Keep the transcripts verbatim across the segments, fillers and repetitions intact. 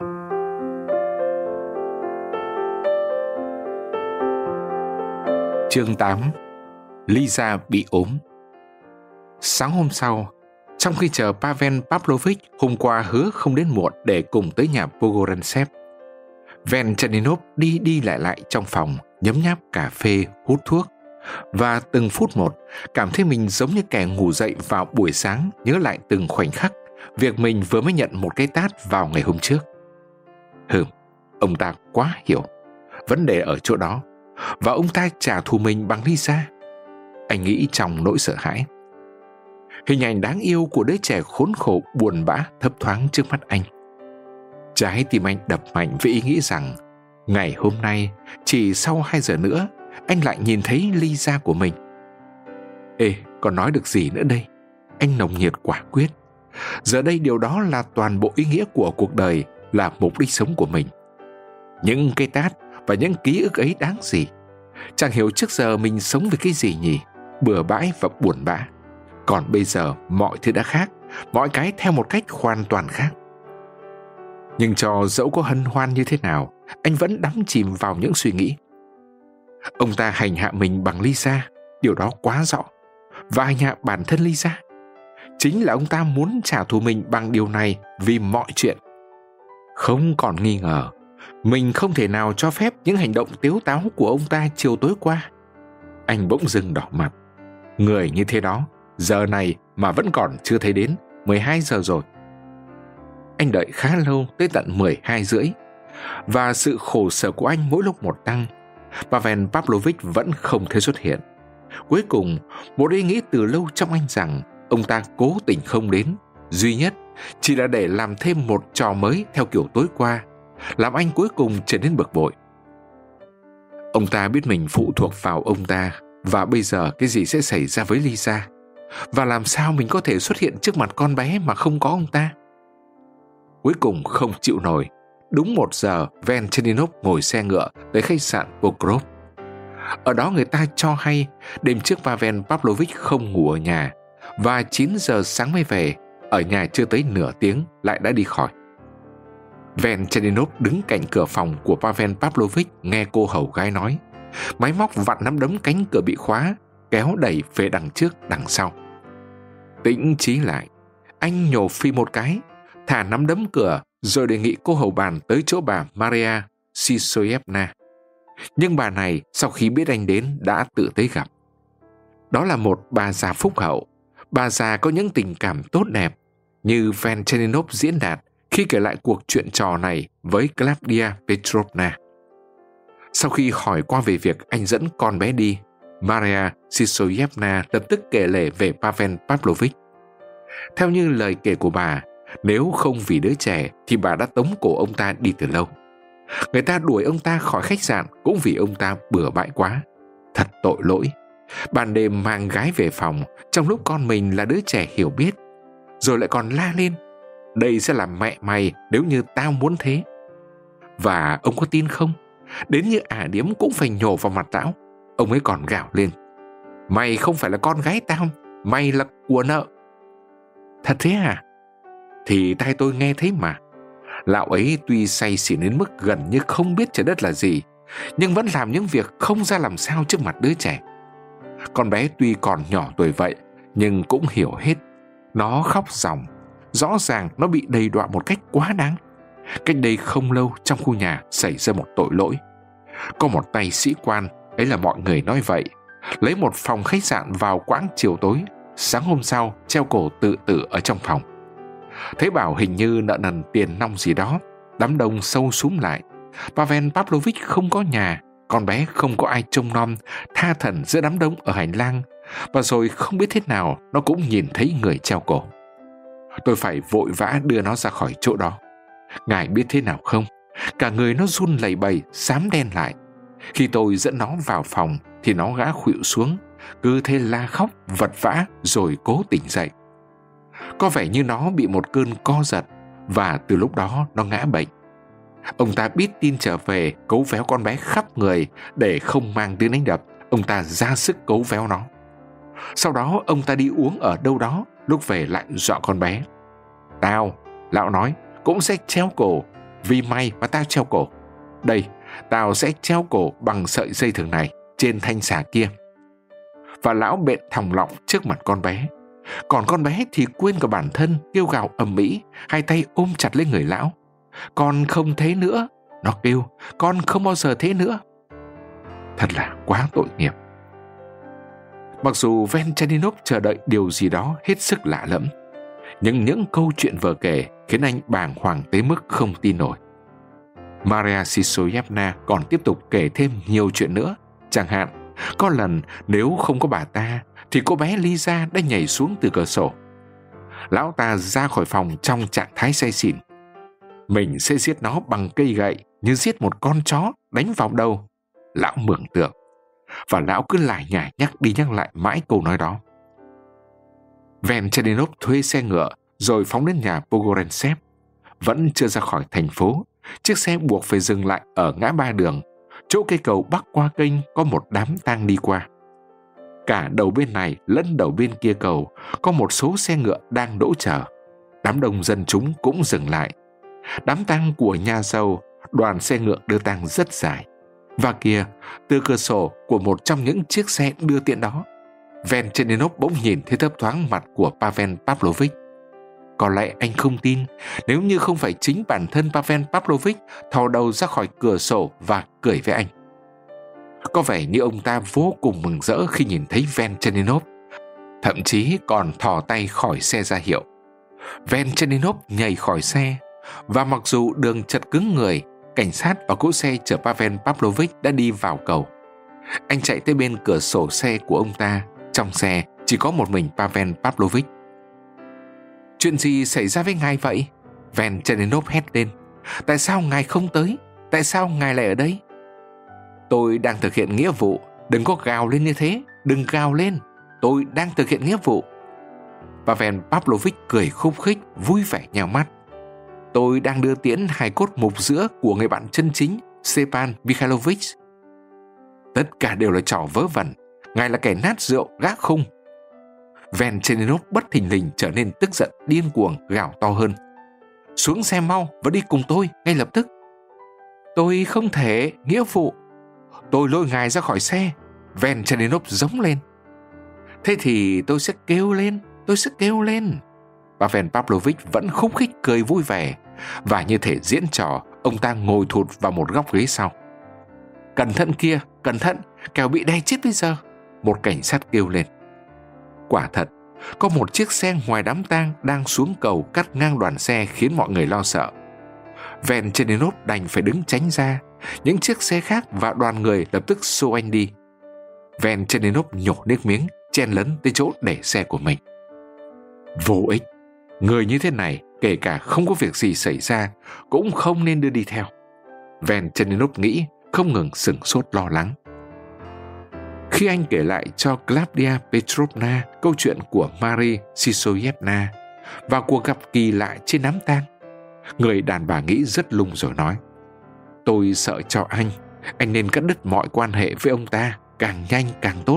Chương tám. Lisa bị ốm. Sáng hôm sau, trong khi chờ Pavel Pavlovich hôm qua hứa không đến muộn để cùng tới nhà Pogorensev, Venchenninov đi đi lại lại trong phòng, nhấm nháp cà phê, hút thuốc, và từng phút một cảm thấy mình giống như kẻ ngủ dậy vào buổi sáng, nhớ lại từng khoảnh khắc việc mình vừa mới nhận một cái tát vào ngày hôm trước. Hừm, ông ta quá hiểu. Vấn đề ở chỗ đó, và ông ta trả thù mình bằng Lisa. Anh nghĩ trong nỗi sợ hãi. Hình ảnh đáng yêu của đứa trẻ khốn khổ buồn bã thấp thoáng trước mắt anh. Trái tim anh đập mạnh với ý nghĩ rằng ngày hôm nay, chỉ sau hai giờ nữa, anh lại nhìn thấy Lisa của mình. Ê, còn nói được gì nữa đây? Anh nồng nhiệt quả quyết. Giờ đây điều đó là toàn bộ ý nghĩa của cuộc đời, là mục đích sống của mình. Những cái tát và những ký ức ấy đáng gì? Chẳng hiểu trước giờ mình sống với cái gì nhỉ? Bừa bãi và buồn bã. Còn bây giờ mọi thứ đã khác, mọi cái theo một cách hoàn toàn khác. Nhưng cho dẫu có hân hoan như thế nào, anh vẫn đắm chìm vào những suy nghĩ. Ông ta hành hạ mình bằng Lisa, điều đó quá rõ. Và hành hạ bản thân Lisa. Chính là ông ta muốn trả thù mình bằng điều này vì mọi chuyện. Không còn nghi ngờ, mình không thể nào cho phép những hành động tếu táo của ông ta chiều tối qua. Anh bỗng dưng đỏ mặt. Người như thế đó, giờ này mà vẫn còn chưa thấy đến mười hai giờ rồi. Anh đợi khá lâu, tới tận mười hai rưỡi. Và sự khổ sở của anh mỗi lúc một tăng. Pavel Pavlovich vẫn không thấy xuất hiện. Cuối cùng, một ý nghĩ từ lâu trong anh rằng ông ta cố tình không đến, duy nhất chỉ là để làm thêm một trò mới theo kiểu tối qua, làm anh cuối cùng trở nên bực bội. Ông ta biết mình phụ thuộc vào ông ta, và bây giờ cái gì sẽ xảy ra với Lisa? Và làm sao mình có thể xuất hiện trước mặt con bé mà không có ông ta? Cuối cùng không chịu nổi, đúng một giờ Venchenninov ngồi xe ngựa tới khách sạn Pokrov. Ở đó người ta cho hay đêm trước Pavel Pavlovich không ngủ ở nhà, và chín giờ sáng mới về, ở nhà chưa tới nửa tiếng lại đã đi khỏi. Venchenninov đứng cạnh cửa phòng của Pavel Pavlovich nghe cô hầu gái nói. Máy móc vặn nắm đấm cánh cửa bị khóa, kéo đẩy về đằng trước đằng sau. Tĩnh trí lại, anh nhổ phi một cái, thả nắm đấm cửa, rồi đề nghị cô hầu bàn tới chỗ bà Maria Sisoyevna. Nhưng bà này sau khi biết anh đến đã tự tới gặp. Đó là một bà già phúc hậu, bà già có những tình cảm tốt đẹp, như Venchenninov diễn đạt khi kể lại cuộc chuyện trò này với Claudia Petrovna. Sau khi hỏi qua về việc anh dẫn con bé đi, Maria Sisoyevna lập tức kể lể về Pavel Pavlovich. Theo như lời kể của bà, nếu không vì đứa trẻ thì bà đã tống cổ ông ta đi từ lâu. Người ta đuổi ông ta khỏi khách sạn cũng vì ông ta bừa bãi quá. Thật tội lỗi. Ban đêm mang gái về phòng trong lúc con mình là đứa trẻ hiểu biết, rồi lại còn la lên: đây sẽ là mẹ mày nếu như tao muốn thế. Và ông có tin không? Đến như ả điếm cũng phải nhổ vào mặt tao. Ông ấy còn gào lên: mày không phải là con gái tao, mày là của nợ. Thật thế à? Thì tai tôi nghe thấy mà. Lão ấy tuy say xỉn đến mức gần như không biết trời đất là gì, nhưng vẫn làm những việc không ra làm sao trước mặt đứa trẻ. Con bé tuy còn nhỏ tuổi vậy, nhưng cũng hiểu hết. Nó khóc ròng. Rõ ràng nó bị đầy đọa một cách quá đáng. Cách đây không lâu trong khu nhà xảy ra một tội lỗi. Có một tay sĩ quan, ấy là mọi người nói vậy, lấy một phòng khách sạn vào quãng chiều tối, sáng hôm sau treo cổ tự tử ở trong phòng. Thấy bảo hình như nợ nần tiền nong gì đó, đám đông sâu súm lại. Pavel Pavlovich không có nhà, con bé không có ai trông nom, tha thẩn giữa đám đông ở hành lang, và rồi không biết thế nào nó cũng nhìn thấy người treo cổ. Tôi phải vội vã đưa nó ra khỏi chỗ đó. Ngài biết thế nào không? Cả người nó run lẩy bẩy, xám đen lại. Khi tôi dẫn nó vào phòng thì nó ngã khuỵu xuống, cứ thế la khóc vật vã rồi cố tỉnh dậy. Có vẻ như nó bị một cơn co giật, và từ lúc đó nó ngã bệnh. Ông ta biết tin trở về, cấu véo con bé khắp người để không mang đến đánh đập. Ông ta ra sức cấu véo nó. Sau đó ông ta đi uống ở đâu đó, lúc về lại dọa con bé. Tao, lão nói, cũng sẽ treo cổ. vì mày mà tao treo cổ. Đây, tao sẽ treo cổ bằng sợi dây thừng này trên thanh xà kia. Và lão bện thòng lọng trước mặt con bé. Còn con bé thì quên cả bản thân, kêu gào ầm ĩ, hai tay ôm chặt lấy người lão. Con không thế nữa, nó kêu, con không bao giờ thế nữa. Thật là quá tội nghiệp. Mặc dù Venchenninov chờ đợi điều gì đó hết sức lạ lẫm, nhưng những câu chuyện vừa kể khiến anh bàng hoàng tới mức không tin nổi. Maria Sisoyevna còn tiếp tục kể thêm nhiều chuyện nữa. Chẳng hạn, có lần nếu không có bà ta thì cô bé Lisa đã nhảy xuống từ cửa sổ. Lão ta ra khỏi phòng trong trạng thái say xỉn. Mình sẽ giết nó bằng cây gậy như giết một con chó đánh vào đầu. Lão mường tượng. Và lão cứ lải nhải nhắc đi nhắc lại mãi câu nói đó. Venchenninov thuê xe ngựa rồi phóng đến nhà Pogorensev. Vẫn chưa ra khỏi thành phố, chiếc xe buộc phải dừng lại ở ngã ba đường, chỗ cây cầu bắc qua kênh có một đám tang đi qua. Cả đầu bên này lẫn đầu bên kia cầu có một số xe ngựa đang đỗ chờ. Đám đông dân chúng cũng dừng lại. Đám tang của nhà giàu, đoàn xe ngựa đưa tang rất dài. Và kia, từ cửa sổ của một trong những chiếc xe đưa tiện đó, Venchenninov bỗng nhìn thấy thấp thoáng mặt của Pavel Pavlovich. Có lẽ anh không tin nếu như không phải chính bản thân Pavel Pavlovich thò đầu ra khỏi cửa sổ và cười với anh. Có vẻ như ông ta vô cùng mừng rỡ khi nhìn thấy Venchenninov, thậm chí còn thò tay khỏi xe ra hiệu. Venchenninov nhảy khỏi xe, và mặc dù đường chật cứng người, cảnh sát và cỗ xe chở Pavel Pavlovich đã đi vào cầu. Anh chạy tới bên cửa sổ xe của ông ta. Trong xe chỉ có một mình Pavel Pavlovich. Chuyện gì xảy ra với ngài vậy? Venchenninov hét lên. Tại sao ngài không tới? Tại sao ngài lại ở đây? Tôi đang thực hiện nghĩa vụ. Đừng có gào lên như thế. Đừng gào lên. Tôi đang thực hiện nghĩa vụ. Pavel Pavlovich cười khúc khích, vui vẻ nhào mắt. Tôi đang đưa tiễn hài cốt mục giữa của người bạn chân chính, Stepan Mikhailovich. Tất cả đều là trò vớ vẩn. Ngài là kẻ nát rượu, gác khung. Venchenninov bất thình lình trở nên tức giận, điên cuồng, gào to hơn. Xuống xe mau và đi cùng tôi ngay lập tức. Tôi không thể, nghĩa vụ. Tôi lôi ngài ra khỏi xe. Venchenninov giống lên. Thế thì tôi sẽ kêu lên, tôi sẽ kêu lên. Pavel Pavlovich vẫn khúc khích cười vui vẻ, và như thể diễn trò, ông ta ngồi thụt vào một góc ghế sau. Cẩn thận kia, cẩn thận, kẻo bị đè chết bây giờ. Một cảnh sát kêu lên. Quả thật, có một chiếc xe ngoài đám tang đang xuống cầu cắt ngang đoàn xe khiến mọi người lo sợ. Venchenninov đành phải đứng tránh ra. Những chiếc xe khác và đoàn người lập tức xô anh đi. Venchenninov nhổ nước miếng, chen lấn tới chỗ để xe của mình. Vô ích. Người như thế này, kể cả không có việc gì xảy ra, cũng không nên đưa đi theo. Venchenninov nghĩ, không ngừng sửng sốt lo lắng. Khi anh kể lại cho Claudia Petrovna câu chuyện của Maria Sisoyevna và cuộc gặp kỳ lạ trên đám tang, người đàn bà nghĩ rất lung rồi nói. Tôi sợ cho anh, anh nên cắt đứt mọi quan hệ với ông ta, càng nhanh càng tốt.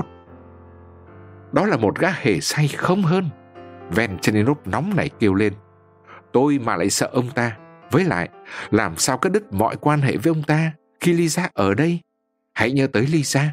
Đó là một gã hề say không hơn. Venchenninov nóng nảy kêu lên. Tôi mà lại sợ ông ta. Với lại, làm sao cắt đứt mọi quan hệ với ông ta khi Lisa ở đây? Hãy nhớ tới Lisa.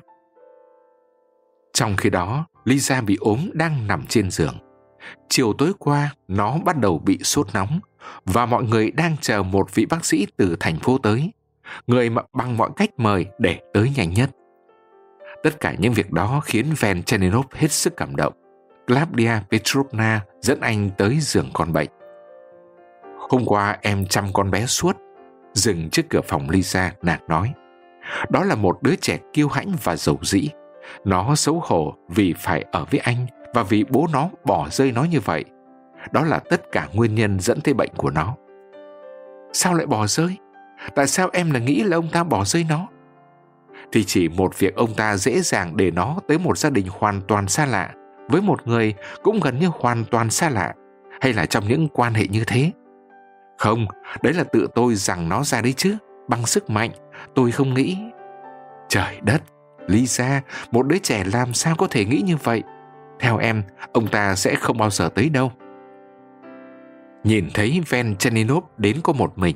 Trong khi đó, Lisa bị ốm đang nằm trên giường. Chiều tối qua, nó bắt đầu bị sốt nóng, và mọi người đang chờ một vị bác sĩ từ thành phố tới, người mà bằng mọi cách mời để tới nhanh nhất. Tất cả những việc đó khiến Venchenninov hết sức cảm động. Claudia Petrovna dẫn anh tới giường con bệnh. Hôm qua em chăm con bé suốt. Dừng trước cửa phòng Lisa, nàng nói. Đó là một đứa trẻ kiêu hãnh và dầu dĩ. Nó xấu hổ vì phải ở với anh và vì bố nó bỏ rơi nó như vậy. Đó là tất cả nguyên nhân dẫn tới bệnh của nó. Sao lại bỏ rơi? Tại sao em lại nghĩ là ông ta bỏ rơi nó? Thì chỉ một việc ông ta dễ dàng để nó tới một gia đình hoàn toàn xa lạ, với một người cũng gần như hoàn toàn xa lạ, hay là trong những quan hệ như thế. Không, đấy là tự tôi rằng nó ra đấy chứ, bằng sức mạnh. Tôi không nghĩ. Trời đất, Lisa, một đứa trẻ làm sao có thể nghĩ như vậy? Theo em, ông ta sẽ không bao giờ tới đâu. Nhìn thấy Venchenninov đến có một mình,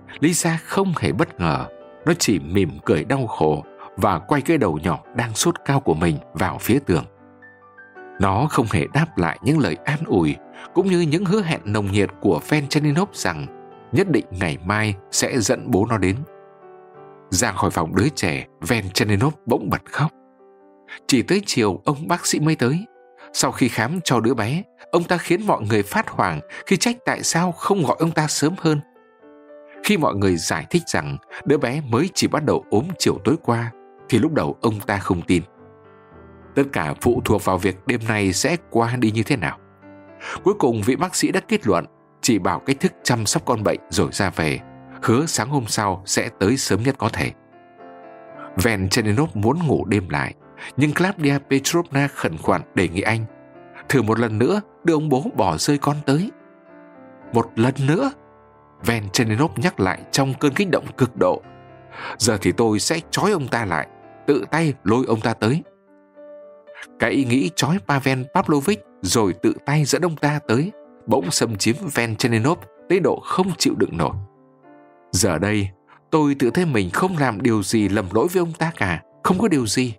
Lisa không hề bất ngờ. Nó chỉ mỉm cười đau khổ và quay cái đầu nhỏ đang sốt cao của mình vào phía tường. Nó không hề đáp lại những lời an ủi cũng như những hứa hẹn nồng nhiệt của Venchenninov rằng nhất định ngày mai sẽ dẫn bố nó đến. Ra khỏi phòng đứa trẻ, Venchenninov bỗng bật khóc. Chỉ tới chiều ông bác sĩ mới tới. Sau khi khám cho đứa bé, ông ta khiến mọi người phát hoảng khi trách tại sao không gọi ông ta sớm hơn. Khi mọi người giải thích rằng đứa bé mới chỉ bắt đầu ốm chiều tối qua, thì lúc đầu ông ta không tin. Tất cả phụ thuộc vào việc đêm nay sẽ qua đi như thế nào. Cuối cùng vị bác sĩ đã kết luận chỉ bảo cách thức chăm sóc con bệnh rồi ra về, hứa sáng hôm sau sẽ tới sớm nhất có thể. Venchenninov muốn ngủ đêm lại, nhưng Claudia Petrovna khẩn khoản đề nghị anh thử một lần nữa đưa ông bố bỏ rơi con tới. Một lần nữa? Venchenninov nhắc lại trong cơn kích động cực độ. Giờ thì tôi sẽ trói ông ta lại, tự tay lôi ông ta tới. Cái ý nghĩ trói Pavel Pavlovich rồi tự tay dẫn ông ta tới bỗng xâm chiếm Venchenninov tới độ không chịu đựng nổi. Giờ đây, tôi tự thấy mình không làm điều gì lầm lỗi với ông ta cả, không có điều gì.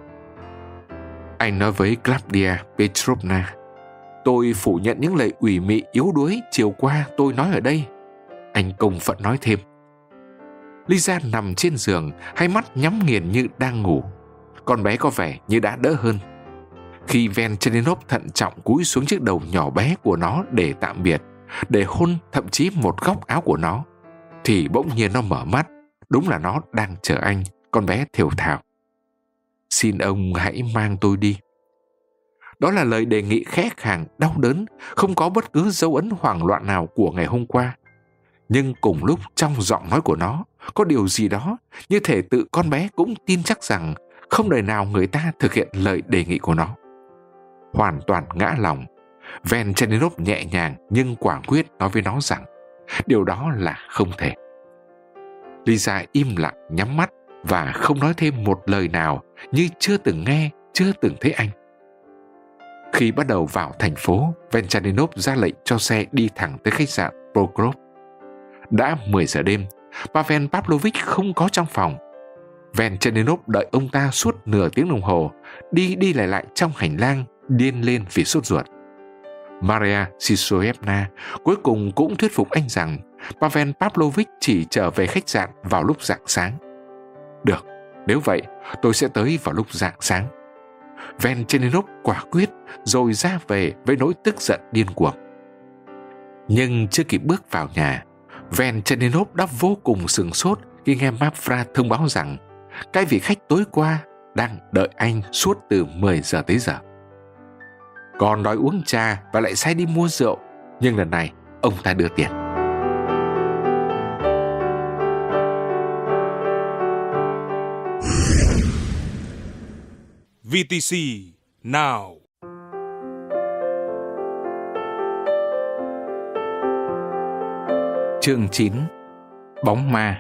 Anh nói với Claudia Petrovna, tôi phủ nhận những lời ủy mị yếu đuối chiều qua tôi nói ở đây. Anh công phận nói thêm. Lisa nằm trên giường, hai mắt nhắm nghiền như đang ngủ. Con bé có vẻ như đã đỡ hơn. Khi Venchenninov thận trọng cúi xuống chiếc đầu nhỏ bé của nó để tạm biệt, để hôn thậm chí một góc áo của nó, thì bỗng nhiên nó mở mắt. Đúng là nó đang chờ anh. Con bé thều thào. Xin ông hãy mang tôi đi. Đó là lời đề nghị khẽ khàng, đau đớn, không có bất cứ dấu ấn hoảng loạn nào của ngày hôm qua. Nhưng cùng lúc trong giọng nói của nó có điều gì đó như thể tự con bé cũng tin chắc rằng không đời nào người ta thực hiện lời đề nghị của nó. Hoàn toàn ngã lòng, Venchenninov nhẹ nhàng nhưng quả quyết nói với nó rằng điều đó là không thể. Lisa im lặng nhắm mắt và không nói thêm một lời nào, như chưa từng nghe, chưa từng thấy anh. Khi bắt đầu vào thành phố, Venchenninov ra lệnh cho xe đi thẳng tới khách sạn Prokhorov. Đã mười giờ đêm, Pavel Pavlovich không có trong phòng. Venchenninov đợi ông ta suốt nửa tiếng đồng hồ, đi đi lại lại trong hành lang, điên lên vì sốt ruột. Maria Sisoevna cuối cùng cũng thuyết phục anh rằng Pavel Pavlovich chỉ trở về khách sạn vào lúc rạng sáng. Được, nếu vậy, tôi sẽ tới vào lúc rạng sáng. Venchenninov quả quyết rồi ra về với nỗi tức giận điên cuồng. Nhưng chưa kịp bước vào nhà, Venchenninov đã vô cùng sửng sốt khi nghe Mavra thông báo rằng cái vị khách tối qua đang đợi anh suốt từ mười giờ tới giờ. Còn đòi uống trà và lại sai đi mua rượu, nhưng lần này ông ta đưa tiền. vê tê xê Now. Chương chín. Bóng ma.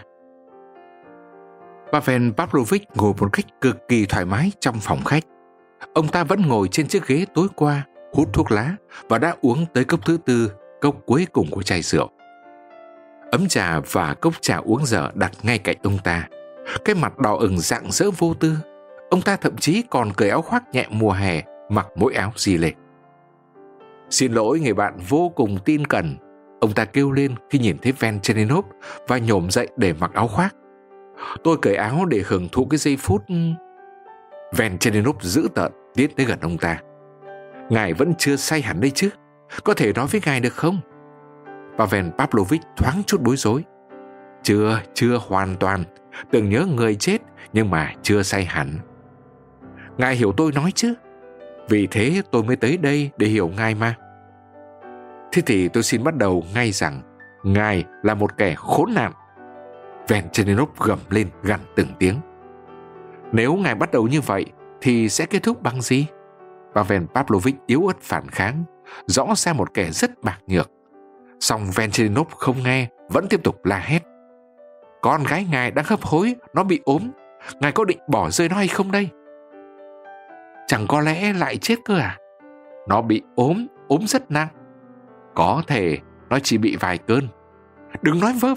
Pavel Pavlovich ngồi một cách cực kỳ thoải mái trong phòng khách. Ông ta vẫn ngồi trên chiếc ghế tối qua, hút thuốc lá và đã uống tới cốc thứ tư, cốc cuối cùng của chai rượu. Ấm trà và cốc trà uống dở đặt ngay cạnh ông ta. Cái mặt đỏ ửng rạng rỡ vô tư. Ông ta thậm chí còn cởi áo khoác nhẹ mùa hè, mặc mỗi áo gì lệch. Xin lỗi người bạn vô cùng tin cẩn, ông ta kêu lên khi nhìn thấy Venchenninov và nhổm dậy để mặc áo khoác. Tôi cởi áo để hưởng thụ cái giây phút... Venchenninov dữ tợn tiến tới gần ông ta. Ngài vẫn chưa say hẳn đây chứ? Có thể nói với ngài được không? Pavel Pavlovich thoáng chút bối rối. Chưa, chưa hoàn toàn. Tưởng nhớ người chết nhưng mà chưa say hẳn. Ngài hiểu tôi nói chứ? Vì thế tôi mới tới đây để hiểu ngài mà. Thế thì tôi xin bắt đầu ngay rằng ngài là một kẻ khốn nạn. Venchenninov gầm lên gằn từng tiếng. Nếu ngài bắt đầu như vậy thì sẽ kết thúc bằng gì? Pavel Pavlovich yếu ớt phản kháng, rõ ra một kẻ rất bạc nhược. Song Venchenninov không nghe, vẫn tiếp tục la hét. Con gái ngài đang hấp hối, nó bị ốm. Ngài có định bỏ rơi nó hay không đây? Chẳng có lẽ lại chết cơ à? Nó bị ốm, ốm rất nặng. Có thể nó chỉ bị vài cơn. Đừng nói vớ vẩn,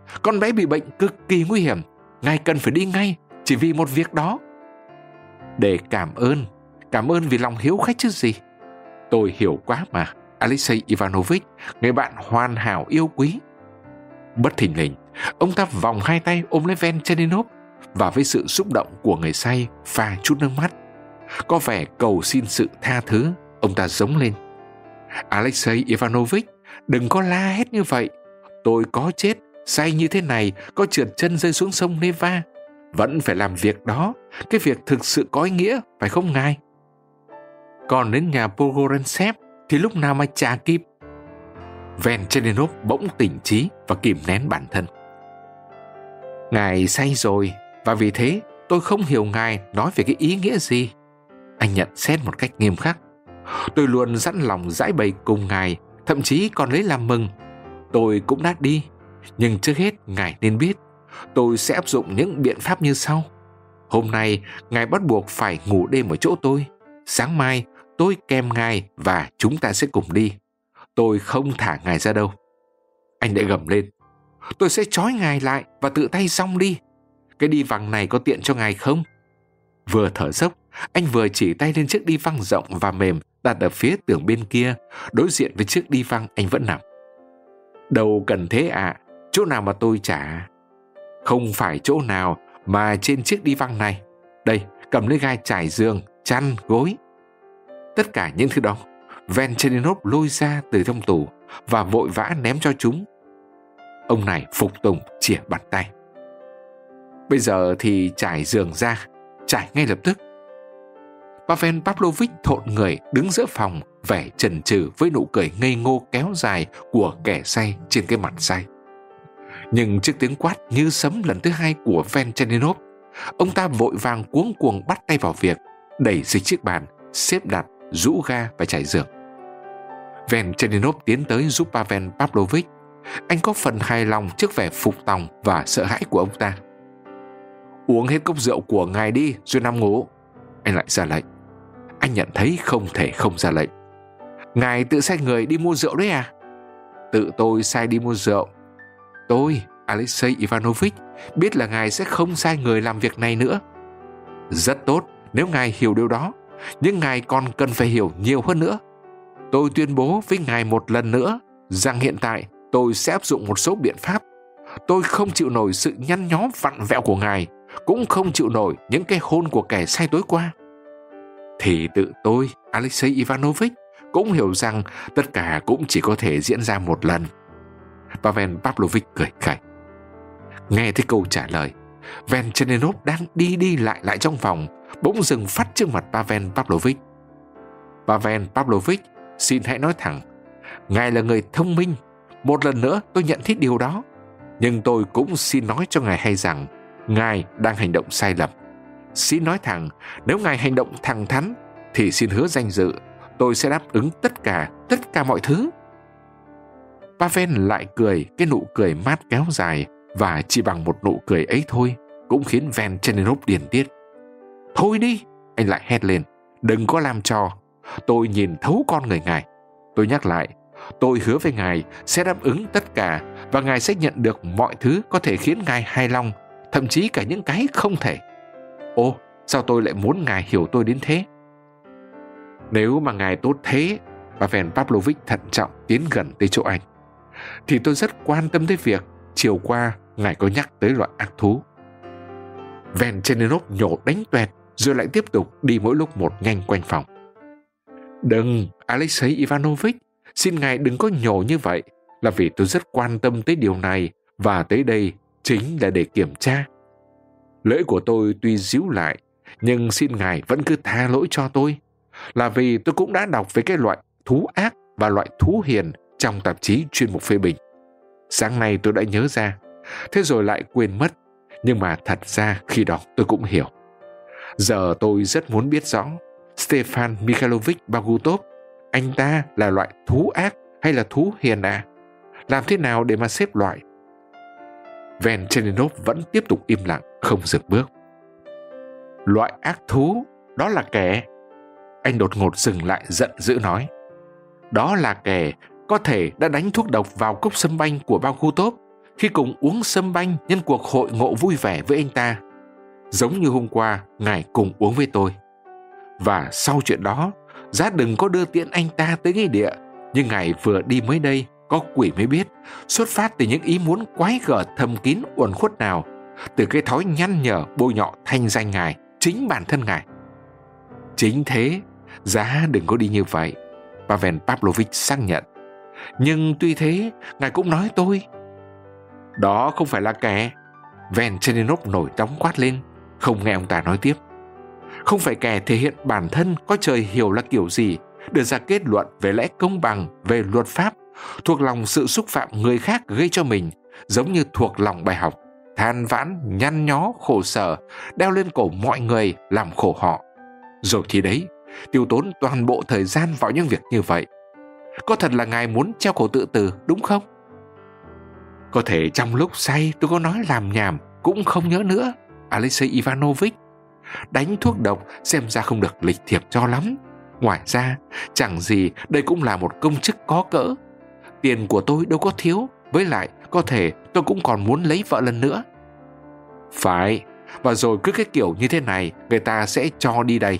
Con bé bị bệnh cực kỳ nguy hiểm. Ngài cần phải đi ngay chỉ vì một việc đó. Để cảm ơn, cảm ơn vì lòng hiếu khách chứ gì. Tôi hiểu quá mà, Alexei Ivanovich, người bạn hoàn hảo yêu quý. Bất thình lình, ông ta vòng hai tay ôm lấy Venchaninov và với sự xúc động của người say pha chút nước mắt. Có vẻ cầu xin sự tha thứ, ông ta giống lên. Alexei Ivanovich, đừng có la hét như vậy. Tôi có chết, say như thế này, có trượt chân rơi xuống sông Neva, vẫn phải làm việc đó, cái việc thực sự có ý nghĩa, phải không ngài? Còn đến nhà Pogorensev thì lúc nào mà chả kịp. Venchaninov bỗng tỉnh trí và kìm nén bản thân. Ngài say rồi, và vì thế tôi không hiểu ngài nói về cái ý nghĩa gì. Anh nhận xét một cách nghiêm khắc. Tôi luôn sẵn lòng giải bày cùng ngài, thậm chí còn lấy làm mừng. Tôi cũng đã đi, nhưng trước hết ngài nên biết, tôi sẽ áp dụng những biện pháp như sau. Hôm nay, ngài bắt buộc phải ngủ đêm ở chỗ tôi. Sáng mai, tôi kèm ngài và chúng ta sẽ cùng đi. Tôi không thả ngài ra đâu. Anh lại gầm lên. Tôi sẽ trói ngài lại và tự tay xong đi. Cái đi văng này có tiện cho ngài không? Vừa thở dốc, anh vừa chỉ tay lên chiếc đi văng rộng và mềm đặt ở phía tường bên kia, đối diện với chiếc đi văng anh vẫn nằm. Đâu cần thế ạ, à, chỗ nào mà tôi chả... Không phải chỗ nào mà trên chiếc đi văng này. Đây, cầm lấy gai trải giường, chăn, gối. Tất cả những thứ đó, Venchaninov lôi ra từ trong tủ và vội vã ném cho chúng. Ông này phục tùng chìa bàn tay. Bây giờ thì trải giường ra, trải ngay lập tức. Pavel Pavlovich thộn người đứng giữa phòng, vẻ chần chừ với nụ cười ngây ngô kéo dài của kẻ say trên cái mặt say. Nhưng trước tiếng quát như sấm lần thứ hai của Venchaninov, ông ta vội vàng cuống cuồng bắt tay vào việc, đẩy dịch chiếc bàn, xếp đặt, rũ ga và trải giường. Venchaninov tiến tới giúp Pavel Pavlovich. Anh có phần hài lòng trước vẻ phục tòng và sợ hãi của ông ta. Uống hết cốc rượu của ngài đi rồi nằm ngủ. Anh lại ra lệnh. Anh nhận thấy không thể không ra lệnh. Ngài tự sai người đi mua rượu đấy à? Tự tôi sai đi mua rượu. Tôi, Alexei Ivanovich, biết là ngài sẽ không sai người làm việc này nữa. Rất tốt nếu ngài hiểu điều đó, nhưng ngài còn cần phải hiểu nhiều hơn nữa. Tôi tuyên bố với ngài một lần nữa rằng hiện tại tôi sẽ áp dụng một số biện pháp. Tôi không chịu nổi sự nhăn nhó vặn vẹo của ngài, cũng không chịu nổi những cái hôn của kẻ say tối qua. Thì tự tôi, Alexei Ivanovich, cũng hiểu rằng tất cả cũng chỉ có thể diễn ra một lần. Pavel Pavlovich cười khẩy. Nghe thấy câu trả lời, Venchaninov đang đi đi lại lại trong phòng, bỗng dừng phát trước mặt Pavel Pavlovich. Pavel Pavlovich, xin hãy nói thẳng, ngài là người thông minh. Một lần nữa tôi nhận thiết điều đó. Nhưng tôi cũng xin nói cho ngài hay rằng ngài đang hành động sai lầm. Xin nói thẳng, nếu ngài hành động thẳng thắn thì xin hứa danh dự, tôi sẽ đáp ứng tất cả, tất cả mọi thứ. Pavel lại cười, cái nụ cười mát kéo dài, và chỉ bằng một nụ cười ấy thôi cũng khiến Venchaninov điên tiết. Thôi đi, anh lại hét lên, đừng có làm trò. Tôi nhìn thấu con người ngài. Tôi nhắc lại, tôi hứa với ngài sẽ đáp ứng tất cả, và ngài sẽ nhận được mọi thứ có thể khiến ngài hài lòng, thậm chí cả những cái không thể. Ồ, sao tôi lại muốn ngài hiểu tôi đến thế? Nếu mà ngài tốt thế, Pavel Pavlovich thận trọng tiến gần tới chỗ anh, thì tôi rất quan tâm tới việc chiều qua ngài có nhắc tới loại ác thú. Venchaninov nhổ đánh toẹt, rồi lại tiếp tục đi mỗi lúc một nhanh quanh phòng. Đừng, Alexei Ivanovich, xin ngài đừng có nhổ như vậy, là vì tôi rất quan tâm tới điều này, và tới đây chính là để kiểm tra. Lưỡi của tôi tuy díu lại, nhưng xin ngài vẫn cứ tha lỗi cho tôi, là vì tôi cũng đã đọc về cái loại thú ác và loại thú hiền trong tạp chí chuyên mục phê bình. Sáng nay tôi đã nhớ ra, thế rồi lại quên mất, nhưng mà thật ra khi đó tôi cũng hiểu. Giờ tôi rất muốn biết rõ, Stefan Mikhailovich Bagutov, anh ta là loại thú ác hay là thú hiền à? Làm thế nào để mà xếp loại? Venchaninov vẫn tiếp tục im lặng, không dừng bước. Loại ác thú, đó là kẻ... Anh đột ngột dừng lại giận dữ nói. Đó là kẻ có thể đã đánh thuốc độc vào cốc sâm banh của Bagutov, khi cùng uống sâm banh nhân cuộc hội ngộ vui vẻ với anh ta, giống như hôm qua ngài cùng uống với tôi. Và sau chuyện đó, giá đừng có đưa tiễn anh ta tới nghĩa địa, nhưng ngài vừa đi mới đây, có quỷ mới biết, xuất phát từ những ý muốn quái gở thầm kín uẩn khuất nào, từ cái thói nhăn nhở bôi nhọ thanh danh ngài, chính bản thân ngài. Chính thế, giá đừng có đi như vậy, Pavel Pavlovich xác nhận. Nhưng tuy thế, ngài cũng nói tôi. Đó không phải là kẻ. Vencheninov nổi nóng quát lên, không nghe ông ta nói tiếp. Không phải kẻ thể hiện bản thân có trời hiểu là kiểu gì, đưa ra kết luận về lẽ công bằng, về luật pháp, thuộc lòng sự xúc phạm người khác gây cho mình, giống như thuộc lòng bài học, than vãn, nhăn nhó, khổ sở, đeo lên cổ mọi người làm khổ họ. Rồi thì đấy, tiêu tốn toàn bộ thời gian vào những việc như vậy. Có thật là ngài muốn treo cổ tự tử, đúng không? Có thể trong lúc say tôi có nói làm nhảm, cũng không nhớ nữa, Alexei Ivanovich. Đánh thuốc độc xem ra không được lịch thiệp cho lắm. Ngoài ra, chẳng gì đây cũng là một công chức có cỡ. Tiền của tôi đâu có thiếu, với lại có thể tôi cũng còn muốn lấy vợ lần nữa. Phải, và rồi cứ cái kiểu như thế này người ta sẽ cho đi đây.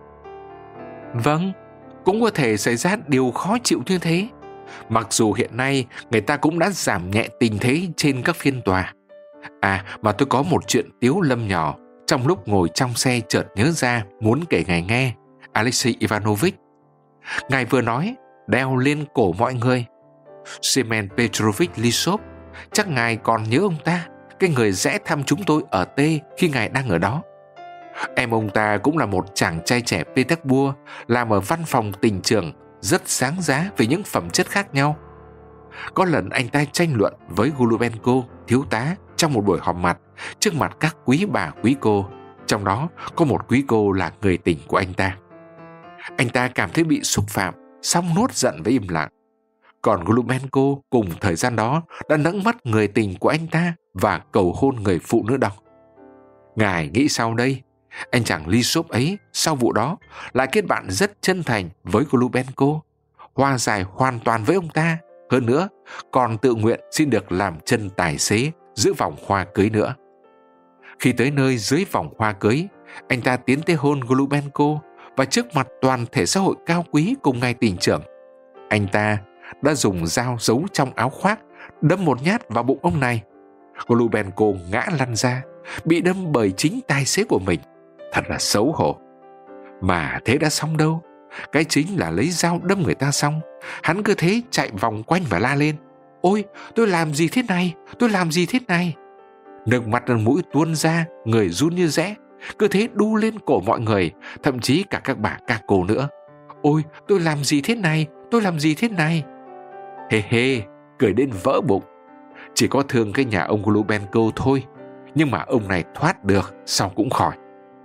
Vâng, cũng có thể xảy ra điều khó chịu như thế. Mặc dù hiện nay người ta cũng đã giảm nhẹ tình thế trên các phiên tòa. À, mà tôi có một chuyện tiếu lâm nhỏ, trong lúc ngồi trong xe chợt nhớ ra muốn kể ngài nghe, Alexei Ivanovich. Ngài vừa nói đeo lên cổ mọi người. Semen Petrovich Lisov, chắc ngài còn nhớ ông ta, cái người rẽ thăm chúng tôi ở T khi ngài đang ở đó. Em ông ta cũng là một chàng trai trẻ Petersburg, làm ở văn phòng tỉnh trưởng, rất sáng giá về những phẩm chất khác nhau. Có lần anh ta tranh luận với Golubenko, thiếu tá, trong một buổi họp mặt trước mặt các quý bà quý cô, trong đó có một quý cô là người tình của anh ta. Anh ta cảm thấy bị xúc phạm, xong nuốt giận với im lặng. Còn Golubenko cùng thời gian đó đã nẫng mất người tình của anh ta và cầu hôn người phụ nữ đó. Ngài nghĩ sau đây, anh chàng Lisov ấy sau vụ đó lại kết bạn rất chân thành với Golubenko, hòa giải hoàn toàn với ông ta, hơn nữa còn tự nguyện xin được làm chân tài xế giữa vòng hoa cưới nữa. Khi tới nơi dưới vòng hoa cưới, anh ta tiến tới hôn Golubenko và trước mặt toàn thể xã hội cao quý cùng ngài tỉnh trưởng. Anh ta đã dùng dao giấu trong áo khoác đâm một nhát vào bụng ông này. Golubenko ngã lăn ra, bị đâm bởi chính tài xế của mình. Thật là xấu hổ. Mà thế đã xong đâu. Cái chính là lấy dao đâm người ta xong, hắn cứ thế chạy vòng quanh và la lên: Ôi, tôi làm gì thế này, tôi làm gì thế này. Nước mắt nước mũi tuôn ra, người run như rẽ, cứ thế đu lên cổ mọi người, thậm chí cả các bà các cô nữa. Ôi, tôi làm gì thế này, tôi làm gì thế này. Hê hê, cười đến vỡ bụng. Chỉ có thương cái nhà ông Golubenko thôi, nhưng mà ông này thoát được, sau cũng khỏi.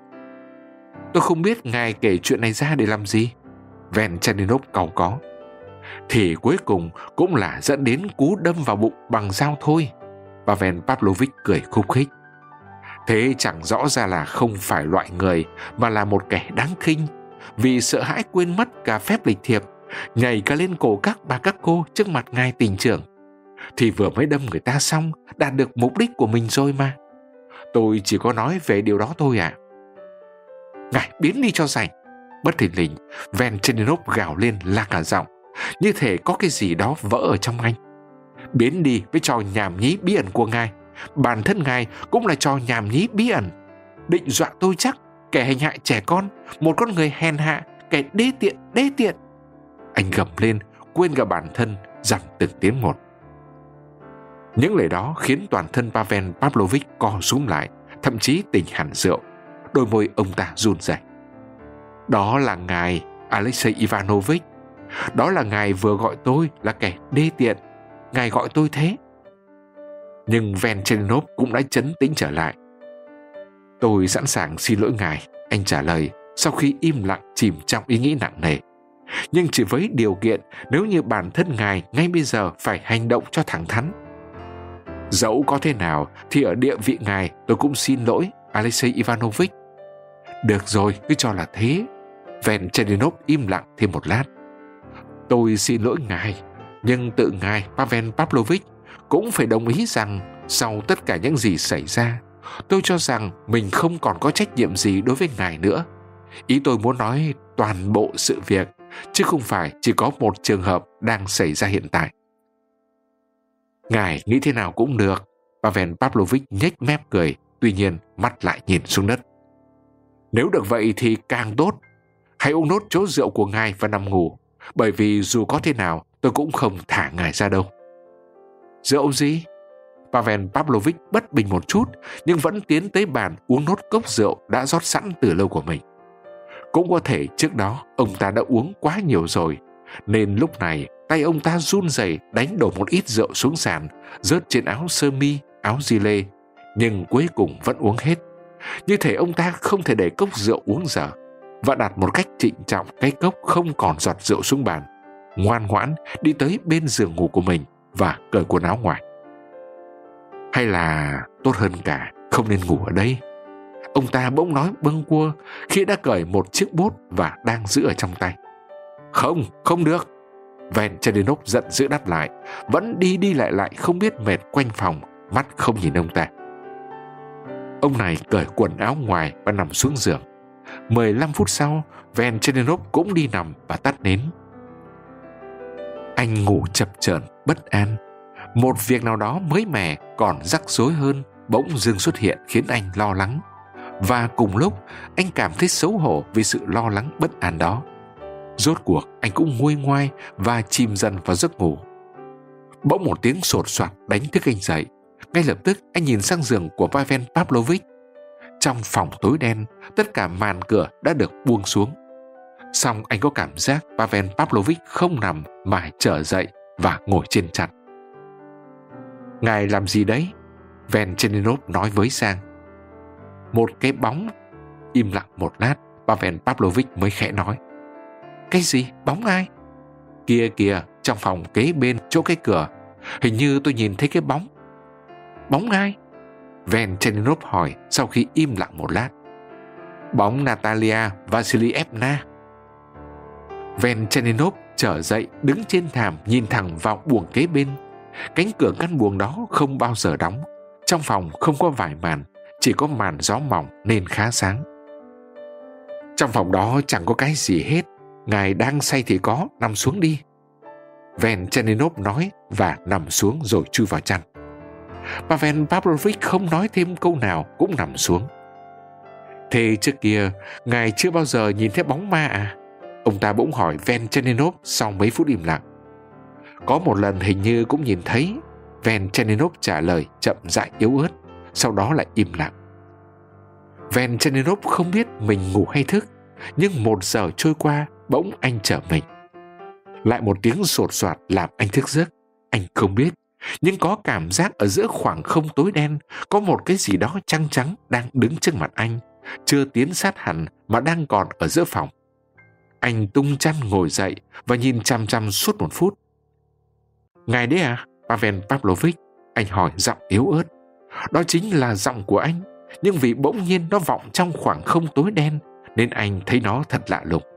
Tôi không biết ngài kể chuyện này ra để làm gì, Vencheninov cau có. Thì cuối cùng cũng là dẫn đến cú đâm vào bụng bằng dao thôi, Pavel Pavlovich cười khúc khích. Thế chẳng rõ ra là không phải loại người, mà là một kẻ đáng khinh, vì sợ hãi quên mất cả phép lịch thiệp, nhảy cả lên cổ các bà các cô trước mặt ngài tỉnh trưởng. Thì vừa mới đâm người ta xong, đạt được mục đích của mình rồi mà. Tôi chỉ có nói về điều đó thôi ạ. À. Ngài biến đi cho rảnh. Bất thình lình, Vencheninov gào lên la cả giọng, như thể có cái gì đó vỡ ở trong anh. Biến đi với trò nhảm nhí bí ẩn của ngài. Bản thân ngài cũng là trò nhảm nhí bí ẩn. Định dọa tôi chắc, kẻ hành hại trẻ con, một con người hèn hạ, kẻ đê tiện, đê tiện. Anh gầm lên, quên cả bản thân, dặm từng tiếng một. Những lời đó khiến toàn thân Pavel Pavlovich co rúm lại, thậm chí tỉnh hẳn rượu. Đôi môi ông ta run rẩy. Đó là ngài, Alexei Ivanovich. Đó là ngài vừa gọi tôi là kẻ đê tiện. Ngài gọi tôi thế. Nhưng Vencheninov cũng đã trấn tĩnh trở lại. Tôi sẵn sàng xin lỗi ngài, anh trả lời sau khi im lặng chìm trong ý nghĩ nặng nề. Nhưng chỉ với điều kiện nếu như bản thân ngài ngay bây giờ phải hành động cho thẳng thắn. Dẫu có thế nào thì ở địa vị ngài tôi cũng xin lỗi, Alexei Ivanovich. Được rồi, cứ cho là thế. Vencheninov im lặng thêm một lát. Tôi xin lỗi ngài, nhưng tự ngài Pavel Pavlovich cũng phải đồng ý rằng sau tất cả những gì xảy ra, tôi cho rằng mình không còn có trách nhiệm gì đối với ngài nữa. Ý tôi muốn nói toàn bộ sự việc, chứ không phải chỉ có một trường hợp đang xảy ra hiện tại. Ngài nghĩ thế nào cũng được. Pavel Pavlovich nhếch mép cười, tuy nhiên mắt lại nhìn xuống đất. Nếu được vậy thì càng tốt. Hãy uống nốt chỗ rượu của ngài và nằm ngủ, bởi vì dù có thế nào tôi cũng không thả ngài ra đâu. Rượu gì? Pavel Pavlovich bất bình một chút, nhưng vẫn tiến tới bàn uống nốt cốc rượu đã rót sẵn từ lâu của mình. Cũng có thể trước đó ông ta đã uống quá nhiều rồi, nên lúc này tay ông ta run rẩy đánh đổ một ít rượu xuống sàn, rớt trên áo sơ mi, áo gilet, nhưng cuối cùng vẫn uống hết. Như thể ông ta không thể để cốc rượu uống dở, và đặt một cách trịnh trọng cái cốc không còn giọt rượu xuống bàn, ngoan ngoãn đi tới bên giường ngủ của mình và cởi quần áo ngoài. Hay là tốt hơn cả không nên ngủ ở đây? Ông ta bỗng nói bâng quơ khi đã cởi một chiếc bốt và đang giữ ở trong tay. Không, không được. Venchenov giận dữ đáp lại, vẫn đi đi lại lại không biết mệt quanh phòng, mắt không nhìn ông ta. Ông này cởi quần áo ngoài và nằm xuống giường. mười lăm phút sau, Venchenov cũng đi nằm và tắt nến. Anh ngủ chập chờn, bất an. Một việc nào đó mới mẻ còn rắc rối hơn bỗng dưng xuất hiện khiến anh lo lắng. Và cùng lúc anh cảm thấy xấu hổ vì sự lo lắng bất an đó. Rốt cuộc anh cũng nguôi ngoai và chìm dần vào giấc ngủ. Bỗng một tiếng sột soạt đánh thức anh dậy. Ngay lập tức anh nhìn sang giường của Pavel Pavlovich. Trong phòng tối đen, tất cả màn cửa đã được buông xuống. Song anh có cảm giác Pavel Pavlovich không nằm mà trở dậy và ngồi trên chăn. Ngài làm gì đấy? Venchenov nói với Sang. Một cái bóng. Im lặng một lát, Pavel Pavlovich mới khẽ nói. Cái gì? Bóng ai? Kia kìa, trong phòng kế bên chỗ cái cửa. Hình như tôi nhìn thấy cái bóng. Bóng ai? Venchenov hỏi sau khi im lặng một lát. Bóng Natalia Vasilievna. Venchenov trở dậy, đứng trên thảm nhìn thẳng vào buồng kế bên. Cánh cửa căn buồng đó không bao giờ đóng. Trong phòng không có vải màn, chỉ có màn gió mỏng nên khá sáng. Trong phòng đó chẳng có cái gì hết. Ngài đang say thì có, nằm xuống đi. Venchenov nói và nằm xuống rồi chui vào chăn. Pavel Pavlovich không nói thêm câu nào, cũng nằm xuống. Thế trước kia ngài chưa bao giờ nhìn thấy bóng ma à? Ông ta bỗng hỏi Venchenov sau mấy phút im lặng. Có một lần hình như cũng nhìn thấy. Venchenov trả lời chậm rãi yếu ớt, sau đó lại im lặng. Venchenov không biết mình ngủ hay thức, nhưng một giờ trôi qua bỗng anh trở mình. Lại một tiếng sột soạt làm anh thức giấc. Anh không biết, nhưng có cảm giác ở giữa khoảng không tối đen có một cái gì đó trắng trắng đang đứng trước mặt anh, chưa tiến sát hẳn mà đang còn ở giữa phòng. Anh tung chăn ngồi dậy và nhìn chăm chăm suốt một phút. Ngài đấy à, Pavel Pavlovich? Anh hỏi giọng yếu ớt. Đó chính là giọng của anh, nhưng vì bỗng nhiên nó vọng trong khoảng không tối đen nên anh thấy nó thật lạ lùng.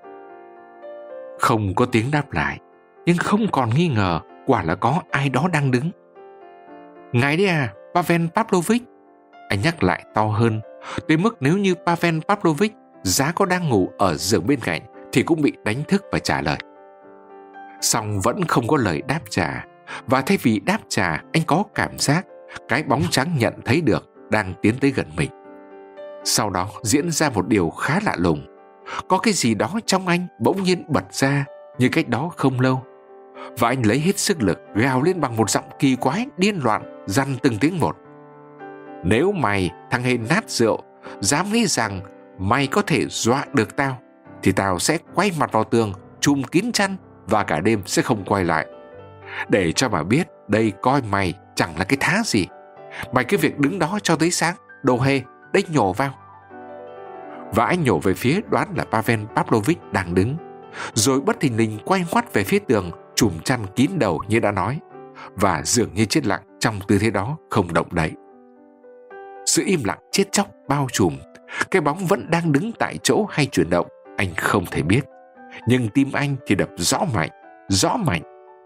Không có tiếng đáp lại, nhưng không còn nghi ngờ, quả là có ai đó đang đứng. Ngài đấy à, Pavel Pavlovich? Anh nhắc lại to hơn, tới mức nếu như Pavel Pavlovich giá có đang ngủ ở giường bên cạnh thì cũng bị đánh thức và trả lời. Song vẫn không có lời đáp trả, và thay vì đáp trả, anh có cảm giác cái bóng trắng nhận thấy được đang tiến tới gần mình. Sau đó diễn ra một điều khá lạ lùng. Có cái gì đó trong anh bỗng nhiên bật ra như cách đó không lâu, và anh lấy hết sức lực gào lên bằng một giọng kỳ quái điên loạn, dằn từng tiếng một. Nếu mày, thằng hề nát rượu, dám nghĩ rằng mày có thể dọa được tao, thì tao sẽ quay mặt vào tường, chùm kín chăn và cả đêm sẽ không quay lại. Để cho mà biết đây coi mày chẳng là cái thá gì. Mày cứ việc đứng đó cho tới sáng, đồ hề, đây nhổ vào. Và anh nhổ về phía đoán là Pavel Pavlovich đang đứng, rồi bất thình lình quay ngoắt về phía tường, chùm chăn kín đầu như đã nói, và dường như chết lặng trong tư thế đó không động đậy. Sự im lặng chết chóc bao trùm. Cái bóng vẫn đang đứng tại chỗ hay chuyển động, anh không thể biết. Nhưng tim anh thì đập rõ mạnh, rõ mạnh.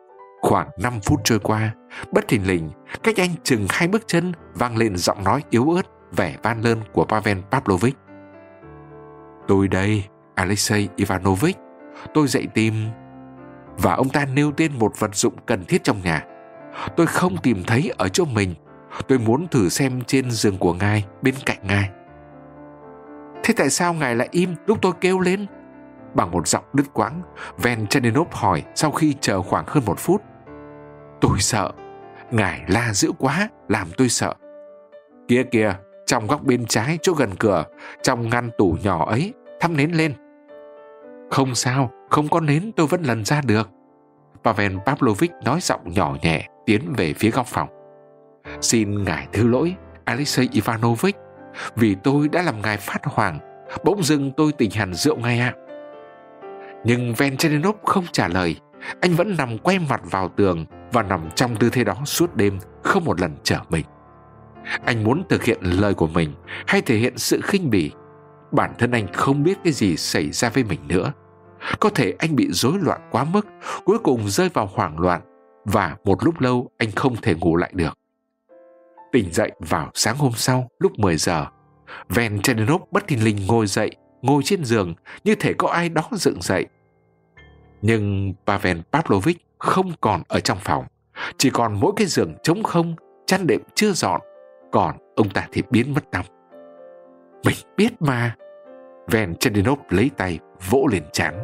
Khoảng năm phút trôi qua, bất thình lình, cách anh chừng hai bước chân vang lên giọng nói yếu ớt, vẻ van lơn của Pavel Pavlovich. Tôi đây, Alexei Ivanovich, tôi dậy tìm... Và ông ta nêu tên một vật dụng cần thiết trong nhà. Tôi không tìm thấy ở chỗ mình. Tôi muốn thử xem trên giường của ngài, bên cạnh ngài. Thế tại sao ngài lại im lúc tôi kêu lên? Bằng một giọng đứt quãng, Venchenenov hỏi sau khi chờ khoảng hơn một phút. Tôi sợ. Ngài la dữ quá, làm tôi sợ. Kia kìa, trong góc bên trái chỗ gần cửa, trong ngăn tủ nhỏ ấy, thắp nến lên. Không sao, không có nến tôi vẫn lần ra được. Pavel Pavlovich nói giọng nhỏ nhẹ, tiến về phía góc phòng. Xin ngài thứ lỗi, Alexei Ivanovich, vì tôi đã làm ngài phát hoảng. Bỗng dưng tôi tỉnh hẳn rượu ngay ạ. Nhưng Venchenenov không trả lời. Anh vẫn nằm quay mặt vào tường và nằm trong tư thế đó suốt đêm, không một lần trở mình. Anh muốn thực hiện lời của mình hay thể hiện sự khinh bỉ. Bản thân anh không biết cái gì xảy ra với mình nữa. Có thể anh bị rối loạn quá mức, cuối cùng rơi vào hoảng loạn, và một lúc lâu anh không thể ngủ lại được. Tỉnh dậy vào sáng hôm sau lúc mười giờ, Venchenenov bất thình lình ngồi dậy, ngồi trên giường như thể có ai đó dựng dậy. Nhưng Pavel Pavlovich không còn ở trong phòng, chỉ còn mỗi cái giường trống không, chăn đệm chưa dọn, còn ông ta thì biến mất tăm. Mình biết mà. Venchenenov lấy tay vỗ lên trán.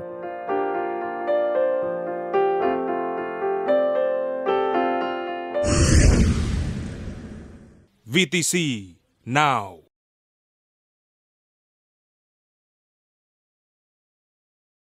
vê tê xê Now.